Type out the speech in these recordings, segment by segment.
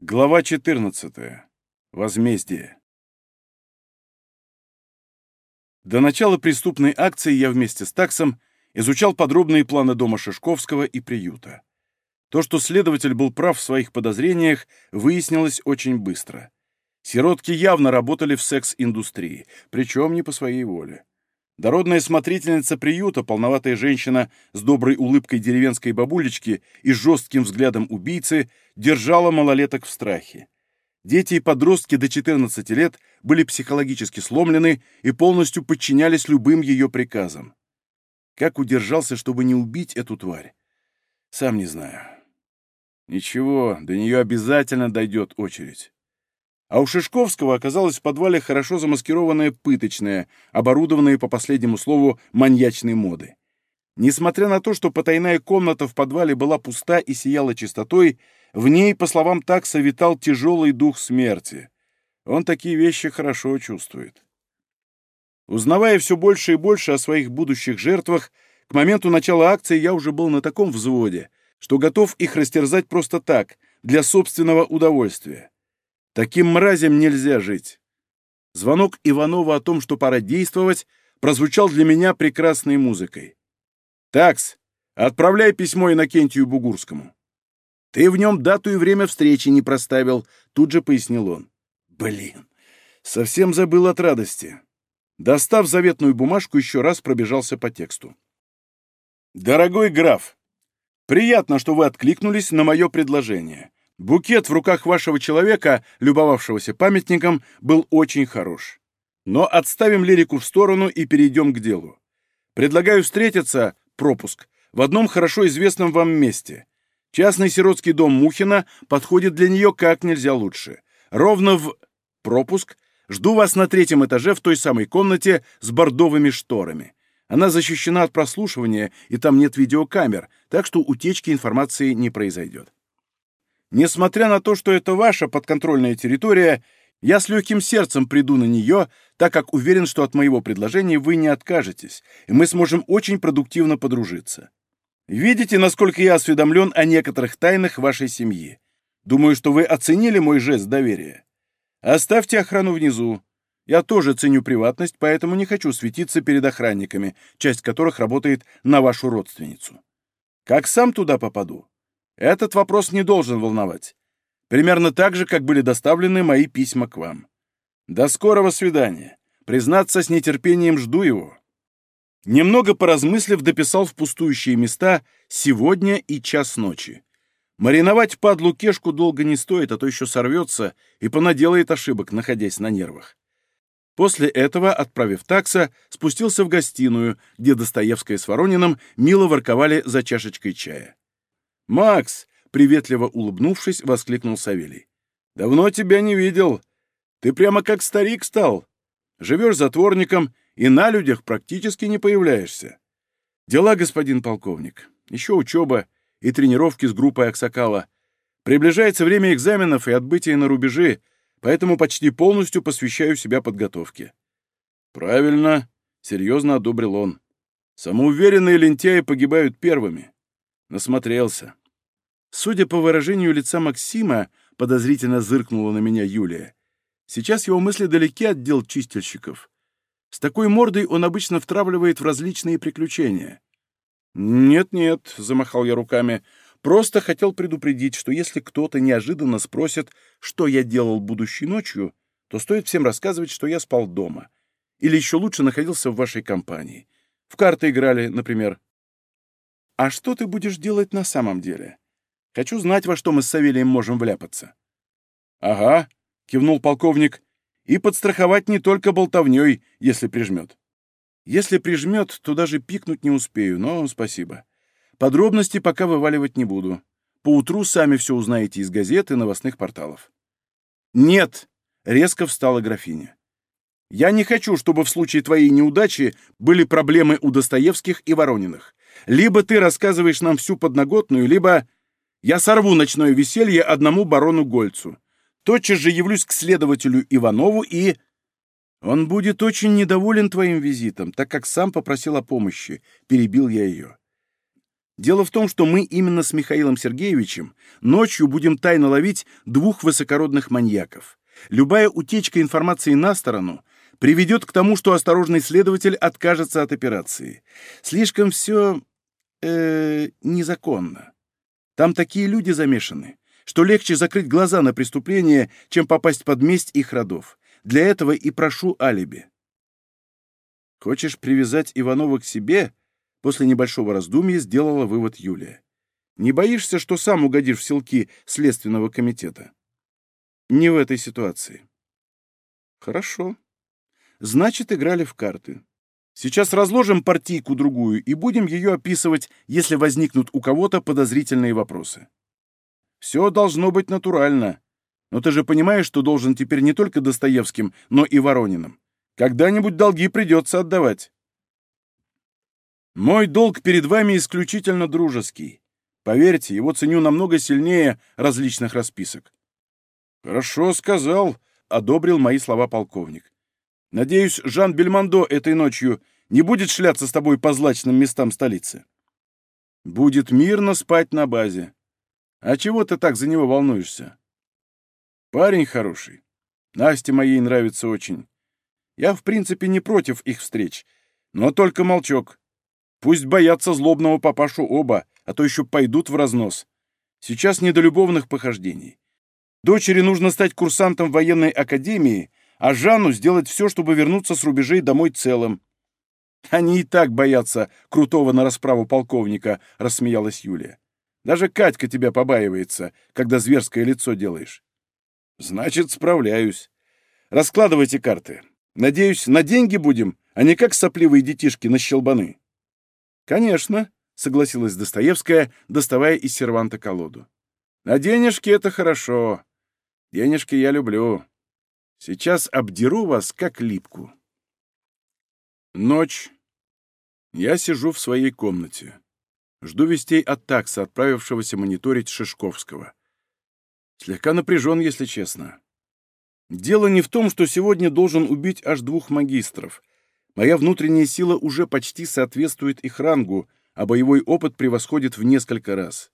Глава 14. Возмездие. До начала преступной акции я вместе с Таксом изучал подробные планы дома Шишковского и приюта. То, что следователь был прав в своих подозрениях, выяснилось очень быстро. Сиротки явно работали в секс-индустрии, причем не по своей воле. Дородная смотрительница приюта, полноватая женщина с доброй улыбкой деревенской бабулечки и жестким взглядом убийцы, держала малолеток в страхе. Дети и подростки до 14 лет были психологически сломлены и полностью подчинялись любым ее приказам. Как удержался, чтобы не убить эту тварь? Сам не знаю. Ничего, до нее обязательно дойдет очередь. А у Шишковского оказалась в подвале хорошо замаскированная пыточная, оборудованная по последнему слову маньячной моды. Несмотря на то, что потайная комната в подвале была пуста и сияла чистотой, в ней, по словам Такса, витал тяжелый дух смерти. Он такие вещи хорошо чувствует. Узнавая все больше и больше о своих будущих жертвах, к моменту начала акции я уже был на таком взводе, что готов их растерзать просто так, для собственного удовольствия. Таким мразям нельзя жить. Звонок Иванова о том, что пора действовать, прозвучал для меня прекрасной музыкой. «Такс, отправляй письмо Иннокентию Бугурскому». «Ты в нем дату и время встречи не проставил», — тут же пояснил он. «Блин, совсем забыл от радости». Достав заветную бумажку, еще раз пробежался по тексту. «Дорогой граф, приятно, что вы откликнулись на мое предложение. Букет в руках вашего человека, любовавшегося памятником, был очень хорош. Но отставим лирику в сторону и перейдем к делу. Предлагаю встретиться, пропуск, в одном хорошо известном вам месте. Частный сиротский дом Мухина подходит для нее как нельзя лучше. Ровно в... пропуск. Жду вас на 3-м этаже в той самой комнате с бордовыми шторами. Она защищена от прослушивания, и там нет видеокамер, так что утечки информации не произойдет. Несмотря на то, что это ваша подконтрольная территория, я с легким сердцем приду на нее, так как уверен, что от моего предложения вы не откажетесь, и мы сможем очень продуктивно подружиться. Видите, насколько я осведомлен о некоторых тайнах вашей семьи. Думаю, что вы оценили мой жест доверия. Оставьте охрану внизу. Я тоже ценю приватность, поэтому не хочу светиться перед охранниками, часть которых работает на вашу родственницу. Как сам туда попаду? Этот вопрос не должен волновать. Примерно так же, как были доставлены мои письма к вам. До скорого свидания. Признаться, с нетерпением жду его». Немного поразмыслив, дописал в пустующие места «сегодня» и «час ночи». Мариновать падлу Кешку долго не стоит, а то еще сорвется и понаделает ошибок, находясь на нервах. После этого, отправив Такса, спустился в гостиную, где Достоевская с Ворониным мило ворковали за чашечкой чая. «Макс!» — приветливо улыбнувшись, воскликнул Савелий. «Давно тебя не видел. Ты прямо как старик стал. Живешь затворником и на людях практически не появляешься. Дела, господин полковник. Еще учеба и тренировки с группой Аксакала. Приближается время экзаменов и отбытия на рубежи, поэтому почти полностью посвящаю себя подготовке». «Правильно», — серьезно одобрил он. «Самоуверенные лентяи погибают первыми». Насмотрелся. Судя по выражению лица Максима, подозрительно зыркнула на меня Юлия. Сейчас его мысли далеки от дел чистильщиков. С такой мордой он обычно втравливает в различные приключения. «Нет-нет», — замахал я руками, — «просто хотел предупредить, что если кто-то неожиданно спросит, что я делал будущей ночью, то стоит всем рассказывать, что я спал дома. Или еще лучше находился в вашей компании. В карты играли, например». «А что ты будешь делать на самом деле? Хочу знать, во что мы с Савелием можем вляпаться». «Ага», — кивнул полковник, — «и подстраховать не только болтовней, если прижмет». «Если прижмет, то даже пикнуть не успею, но спасибо. Подробности пока вываливать не буду. Поутру сами все узнаете из газет и новостных порталов». «Нет», — резко встала графиня. «Я не хочу, чтобы в случае твоей неудачи были проблемы у Достоевских и Ворониных. Либо ты рассказываешь нам всю подноготную, либо я сорву ночное веселье одному барону Гольцу. Тотчас же явлюсь к следователю Иванову и... Он будет очень недоволен твоим визитом, так как сам попросил о помощи», — перебил я ее. Дело в том, что мы именно с Михаилом Сергеевичем ночью будем тайно ловить двух высокородных маньяков. Любая утечка информации на сторону приведет к тому, что осторожный следователь откажется от операции. Слишком все незаконно. Там такие люди замешаны, что легче закрыть глаза на преступление, чем попасть под месть их родов. Для этого и прошу алиби. Хочешь привязать Иванова к себе? После небольшого раздумья сделала вывод Юлия. Не боишься, что сам угодишь в селки Следственного комитета? Не в этой ситуации. Хорошо. Значит, играли в карты. Сейчас разложим партийку-другую и будем ее описывать, если возникнут у кого-то подозрительные вопросы. Все должно быть натурально. Но ты же понимаешь, что должен теперь не только Достоевским, но и Ворониным. Когда-нибудь долги придется отдавать. Мой долг перед вами исключительно дружеский. Поверьте, его ценю намного сильнее различных расписок. Хорошо сказал, одобрил мои слова полковник. Надеюсь, Жан Бельмондо этой ночью не будет шляться с тобой по злачным местам столицы. Будет мирно спать на базе. А чего ты так за него волнуешься? Парень хороший. Насте моей нравится очень. Я, в принципе, не против их встреч, но только молчок. Пусть боятся злобного папашу оба, а то еще пойдут в разнос. Сейчас не до любовных похождений. Дочери нужно стать курсантом военной академии, а Жанну сделать все, чтобы вернуться с рубежей домой целым. Они и так боятся крутого на расправу полковника, рассмеялась Юлия. Даже Катька тебя побаивается, когда зверское лицо делаешь. Значит, справляюсь. Раскладывайте карты. Надеюсь, на деньги будем, а не как сопливые детишки на щелбаны. Конечно, согласилась Достоевская, доставая из серванта колоду. На денежки это хорошо. Денежки я люблю. Сейчас обдеру вас, как липку. Ночь. Я сижу в своей комнате. Жду вестей от такса, отправившегося мониторить Шишковского. Слегка напряжен, если честно. Дело не в том, что сегодня должен убить аж 2 магистров. Моя внутренняя сила уже почти соответствует их рангу, а боевой опыт превосходит в несколько раз.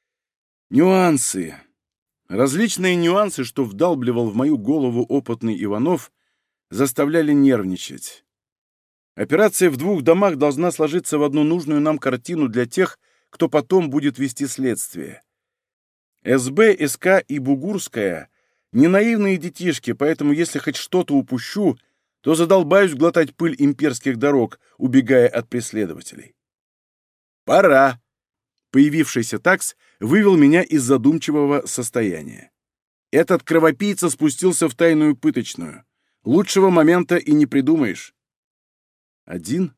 Нюансы. Различные нюансы, что вдалбливал в мою голову опытный Иванов, заставляли нервничать. Операция в 2 домах должна сложиться в одну нужную нам картину для тех, кто потом будет вести следствие. СБ, СК и Бугурская — не наивные детишки, поэтому если хоть что-то упущу, то задолбаюсь глотать пыль имперских дорог, убегая от преследователей. Пора. Появившийся такс вывел меня из задумчивого состояния. Этот кровопийца спустился в тайную пыточную. Лучшего момента и не придумаешь. Один?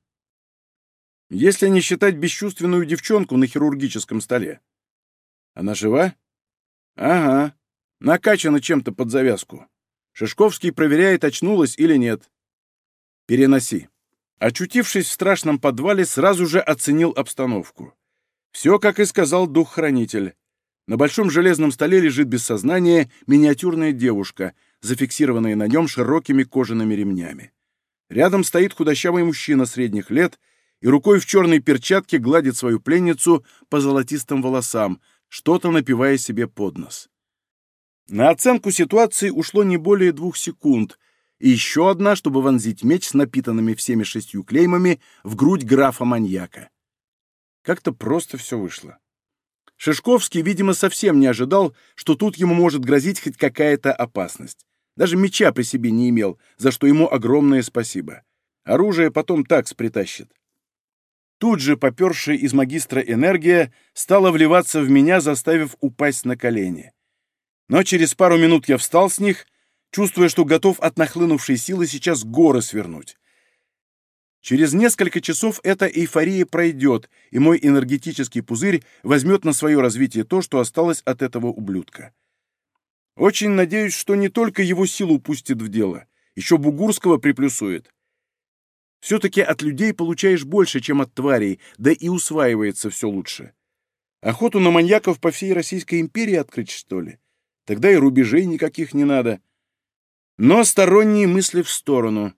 Если не считать бесчувственную девчонку на хирургическом столе. Она жива? Ага. Накачана чем-то под завязку. Шишковский проверяет, очнулась или нет. Переноси. Очутившись в страшном подвале, сразу же оценил обстановку. Все, как и сказал дух-хранитель. На большом железном столе лежит без сознания миниатюрная девушка, зафиксированная на нем широкими кожаными ремнями. Рядом стоит худощавый мужчина средних лет и рукой в черной перчатке гладит свою пленницу по золотистым волосам, что-то напевая себе под нос. На оценку ситуации ушло не более 2 секунд, и еще одна, чтобы вонзить меч с напитанными всеми 6 клеймами в грудь графа-маньяка. Как-то просто все вышло. Шишковский, видимо, совсем не ожидал, что тут ему может грозить хоть какая-то опасность. Даже меча при себе не имел, за что ему огромное спасибо. Оружие потом такс притащит. Тут же попершая из магистра энергия стала вливаться в меня, заставив упасть на колени. Но через пару минут я встал с них, чувствуя, что готов от нахлынувшей силы сейчас горы свернуть. Через несколько часов эта эйфория пройдет, и мой энергетический пузырь возьмет на свое развитие то, что осталось от этого ублюдка. Очень надеюсь, что не только его силу пустит в дело, еще Бугурского приплюсует. Все-таки от людей получаешь больше, чем от тварей, да и усваивается все лучше. Охоту на маньяков по всей Российской империи открыть, что ли? Тогда и рубежей никаких не надо. Но сторонние мысли в сторону.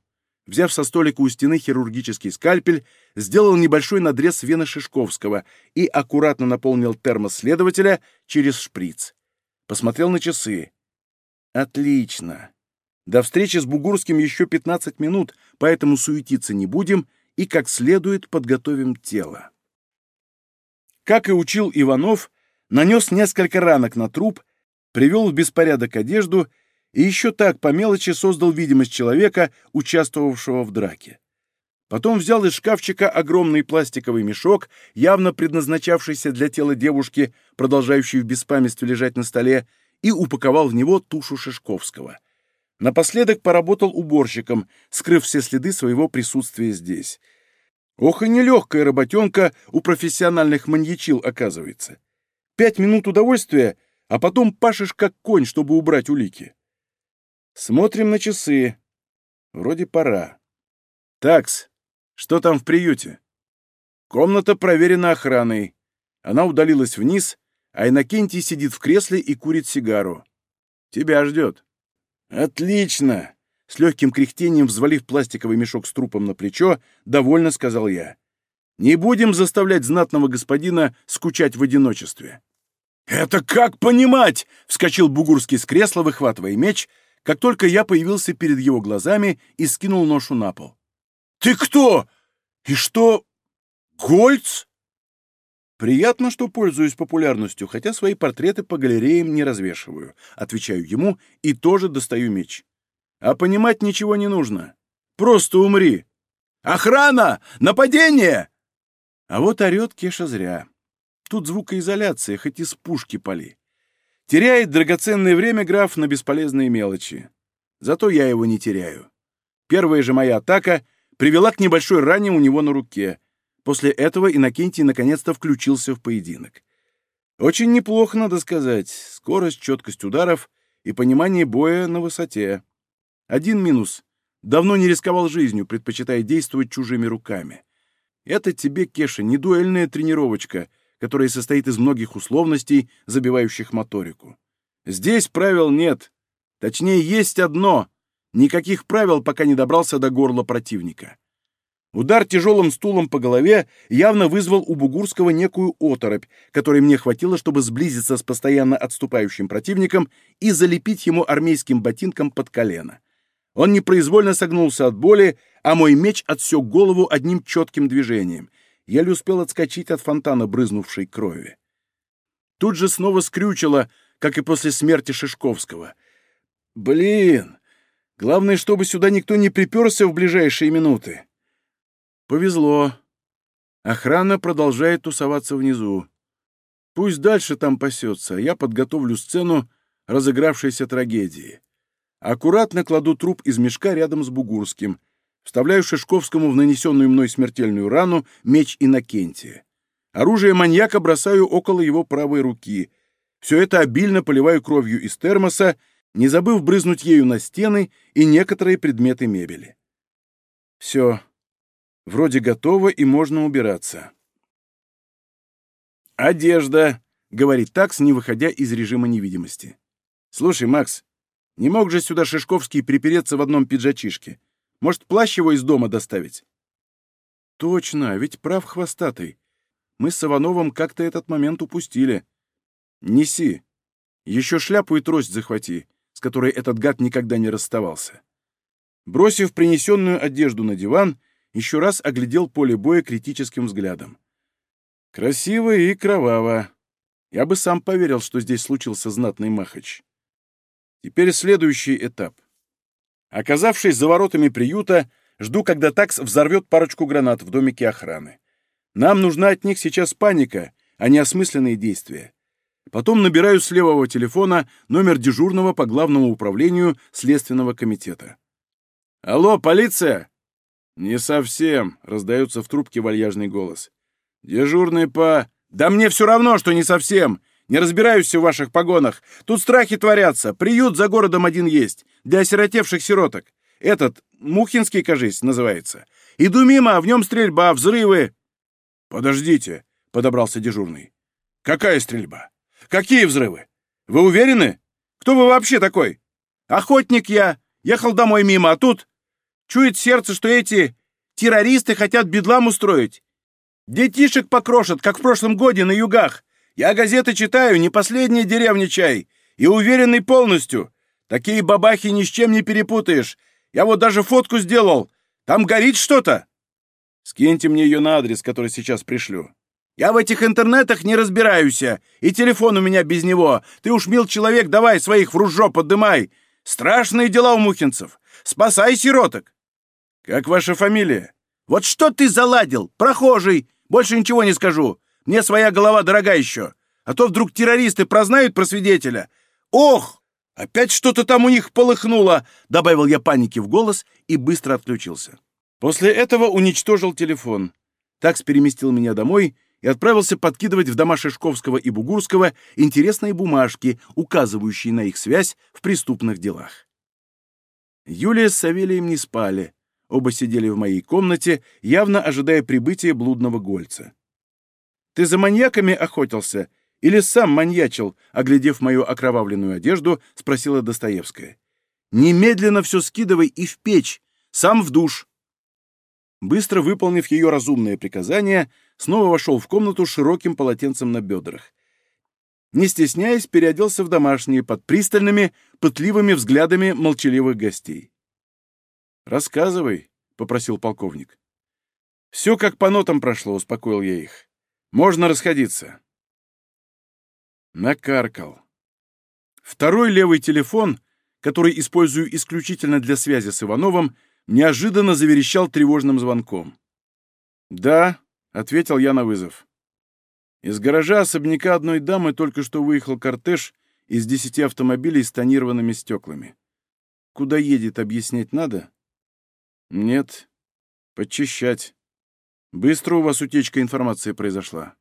взяв со столика у стены хирургический скальпель, сделал небольшой надрез вены Шишковского и аккуратно наполнил термос следователя через шприц. Посмотрел на часы. Отлично. До встречи с Бугурским еще 15 минут, поэтому суетиться не будем и как следует подготовим тело. Как и учил Иванов, нанес несколько ранок на труп, привел в беспорядок одежду и еще так по мелочи создал видимость человека, участвовавшего в драке. Потом взял из шкафчика огромный пластиковый мешок, явно предназначавшийся для тела девушки, продолжающей в беспамятстве лежать на столе, и упаковал в него тушу Шишковского. Напоследок поработал уборщиком, скрыв все следы своего присутствия здесь. Ох и нелегкая работенка у профессиональных маньячил, оказывается. 5 минут удовольствия, а потом пашешь как конь, чтобы убрать улики. Смотрим на часы. Вроде пора. Такс, что там в приюте? Комната проверена охраной. Она удалилась вниз, а Иннокентий сидит в кресле и курит сигару. Тебя ждет. Отлично! С легким кряхтением, взвалив пластиковый мешок с трупом на плечо, довольно сказал я. Не будем заставлять знатного господина скучать в одиночестве. «Это как понимать?» — вскочил Бугурский с кресла, выхватывая меч, как только я появился перед его глазами и скинул ношу на пол. «Ты кто? И что? Гольц?» «Приятно, что пользуюсь популярностью, хотя свои портреты по галереям не развешиваю», — отвечаю ему и тоже достаю меч. «А понимать ничего не нужно. Просто умри». «Охрана! Нападение!» А вот орет Кеша зря. Тут звукоизоляция, хоть из пушки пали. Теряет драгоценное время граф на бесполезные мелочи. Зато я его не теряю. Первая же моя атака привела к небольшой ране у него на руке. После этого Иннокентий наконец-то включился в поединок. Очень неплохо, надо сказать. Скорость, четкость ударов и понимание боя на высоте. Один минус. Давно не рисковал жизнью, предпочитая действовать чужими руками. Это тебе, Кеша, не дуэльная тренировочка, которая состоит из многих условностей, забивающих моторику. Здесь правил нет. Точнее, есть одно. Никаких правил, пока не добрался до горла противника. Удар тяжелым стулом по голове явно вызвал у Бугурского некую оторопь, которой мне хватило, чтобы сблизиться с постоянно отступающим противником и залепить ему армейским ботинком под колено. Он непроизвольно согнулся от боли, а мой меч отсек голову одним четким движением. Еле успел отскочить от фонтана брызнувшей крови. Тут же снова скрючило, как и после смерти Шишковского. Блин, главное, чтобы сюда никто не приперся в ближайшие минуты. Повезло. Охрана продолжает тусоваться внизу. Пусть дальше там пасется, а я подготовлю сцену разыгравшейся трагедии. Аккуратно кладу труп из мешка рядом с Бугурским, вставляю Шишковскому в нанесенную мной смертельную рану меч Иннокентия. Оружие маньяка бросаю около его правой руки. Все это обильно поливаю кровью из термоса, не забыв брызнуть ею на стены и некоторые предметы мебели. Все. Вроде готово и можно убираться. «Одежда», — говорит такс, не выходя из режима невидимости. «Слушай, Макс, не мог же сюда Шишковский припереться в одном пиджачишке? Может, плащ его из дома доставить?» «Точно, ведь прав хвостатый. Мы с Ивановым как-то этот момент упустили. Неси. Еще шляпу и трость захвати, с которой этот гад никогда не расставался». Бросив принесенную одежду на диван, еще раз оглядел поле боя критическим взглядом. Красиво и кроваво. Я бы сам поверил, что здесь случился знатный махач. Теперь следующий этап. Оказавшись за воротами приюта, жду, когда такс взорвет парочку гранат в домике охраны. Нам нужна от них сейчас паника, а не осмысленные действия. Потом набираю с левого телефона номер дежурного по главному управлению Следственного комитета. «Алло, полиция?» «Не совсем», — раздается в трубке вальяжный голос. «Дежурный по...» «Да мне все равно, что не совсем. Не разбираюсь в ваших погонах. Тут страхи творятся. Приют за городом один есть. Для осиротевших сироток. Этот, Мухинский, кажись, называется. Иду мимо, а в нем стрельба, взрывы». «Подождите», — подобрался дежурный. «Какая стрельба? Какие взрывы? Вы уверены? Кто вы вообще такой?» «Охотник я. Ехал домой мимо, а тут...» Чует сердце, что эти террористы хотят бедлам устроить. Детишек покрошат, как в прошлом годе на югах. Я газеты читаю, не последняя деревня чай. И уверенный полностью. Такие бабахи ни с чем не перепутаешь. Я вот даже фотку сделал. Там горит что-то. Скиньте мне ее на адрес, который сейчас пришлю. Я в этих интернетах не разбираюсь, и телефон у меня без него. Ты уж, мил человек, давай своих в ружье подымай. Страшные дела у мухинцев. Спасай сироток. Как ваша фамилия? Вот что ты заладил, прохожий. Больше ничего не скажу. Мне своя голова дорога еще. А то вдруг террористы прознают про свидетеля. Ох, опять что-то там у них полыхнуло, добавил я паники в голос и быстро отключился. После этого уничтожил телефон. Такс переместил меня домой и отправился подкидывать в дома Шишковского и Бугурского интересные бумажки, указывающие на их связь в преступных делах. Юлия с Савелием не спали. Оба сидели в моей комнате, явно ожидая прибытия блудного Гольца. «Ты за маньяками охотился или сам маньячил?» Оглядев мою окровавленную одежду, спросила Достоевская. «Немедленно все скидывай и в печь, сам в душ». Быстро выполнив ее разумное приказание, снова вошел в комнату с широким полотенцем на бедрах. Не стесняясь, переоделся в домашние под пристальными, пытливыми взглядами молчаливых гостей. «Рассказывай», — попросил полковник. «Все как по нотам прошло», — успокоил я их. «Можно расходиться». Накаркал. Второй левый телефон, который использую исключительно для связи с Ивановым, неожиданно заверещал тревожным звонком. «Да», — ответил я на вызов. Из гаража особняка одной дамы только что выехал кортеж из 10 автомобилей с тонированными стеклами. Куда едет, объяснять надо? Нет. Подчищать. Быстро у вас утечка информации произошла.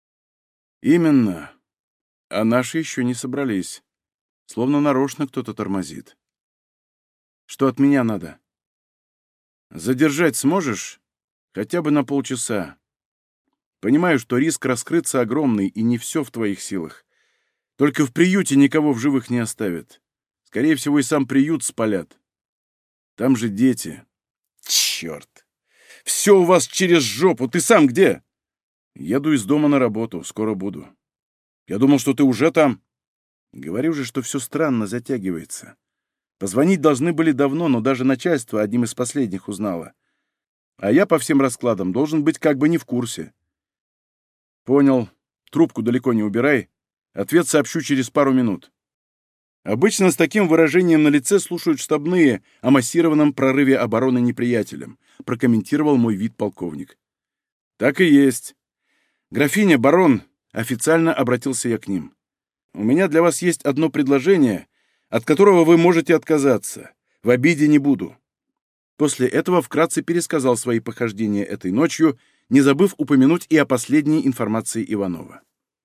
Именно. А наши еще не собрались. Словно нарочно кто-то тормозит. Что от меня надо? Задержать сможешь? Хотя бы на полчаса. Понимаю, что риск раскрыться огромный, и не все в твоих силах. Только в приюте никого в живых не оставят. Скорее всего, и сам приют спалят. Там же дети. Черт! Все у вас через жопу. Ты сам где? Еду из дома на работу. Скоро буду. Я думал, что ты уже там. Говорю же, что все странно затягивается. Позвонить должны были давно, но даже начальство одним из последних узнало. А я по всем раскладам должен быть как бы не в курсе. Понял. Трубку далеко не убирай. Ответ сообщу через пару минут. Обычно с таким выражением на лице слушают штабные о массированном прорыве обороны неприятелем, прокомментировал мой вид полковник. Так и есть. Графиня, барон, официально обратился я к ним. У меня для вас есть одно предложение, от которого вы можете отказаться. В обиде не буду. После этого вкратце пересказал свои похождения этой ночью, не забыв упомянуть и о последней информации Иванова.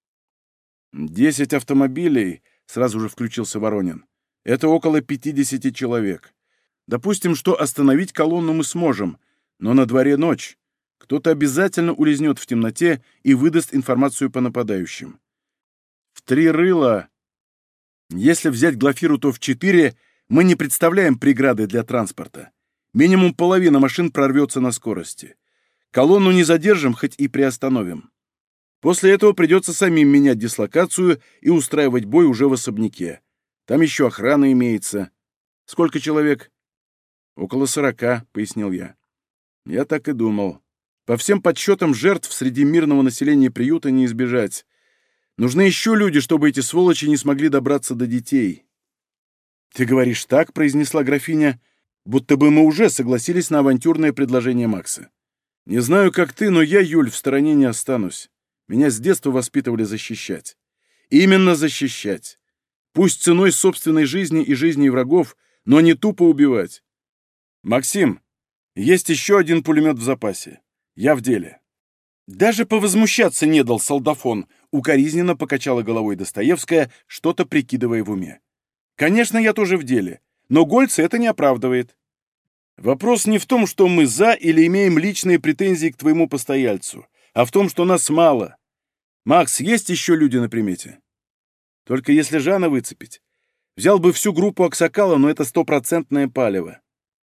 10 автомобилей, сразу же включился Воронин. Это около 50 человек. Допустим, что остановить колонну мы сможем, но на дворе ночь. Кто-то обязательно улизнет в темноте и выдаст информацию по нападающим. В 3 рыла. Если взять Глафиру, то в 4 мы не представляем преграды для транспорта. Минимум половина машин прорвется на скорости. Колонну не задержим, хоть и приостановим. После этого придется самим менять дислокацию и устраивать бой уже в особняке. Там еще охрана имеется. Сколько человек? Около 40, пояснил я. Я так и думал. По всем подсчетам, жертв среди мирного населения приюта не избежать. Нужны еще люди, чтобы эти сволочи не смогли добраться до детей. Ты говоришь так, произнесла графиня, будто бы мы уже согласились на авантюрное предложение Макса. Не знаю, как ты, но я, Юль, в стороне не останусь. Меня с детства воспитывали защищать. Именно защищать. Пусть ценой собственной жизни и жизни врагов, но не тупо убивать. Максим, есть еще один пулемет в запасе. Я в деле. Даже повозмущаться не дал солдафон, укоризненно покачала головой Достоевская, что-то прикидывая в уме. Конечно, я тоже в деле, но Гольца это не оправдывает. Вопрос не в том, что мы за или имеем личные претензии к твоему постояльцу, а в том, что нас мало. Макс, есть еще люди на примете? Только если Жана выцепить. Взял бы всю группу Аксакала, но это 100% палево.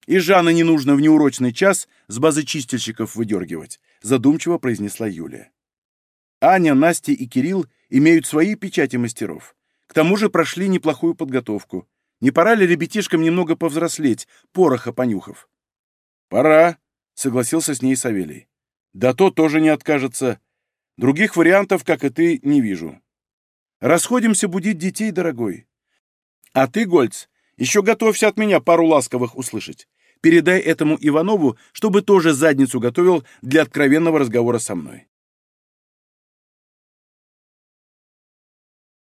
И Жанна не нужно в неурочный час с базы чистильщиков выдергивать, задумчиво произнесла Юлия. Аня, Настя и Кирилл имеют свои печати мастеров. К тому же прошли неплохую подготовку. Не пора ли ребятишкам немного повзрослеть, пороха понюхав? Пора, согласился с ней Савелий. Да то тоже не откажется. Других вариантов, как и ты, не вижу. Расходимся будить детей, дорогой. А ты, Гольц, еще готовься от меня пару ласковых услышать. Передай этому Иванову, чтобы тоже задницу готовил для откровенного разговора со мной.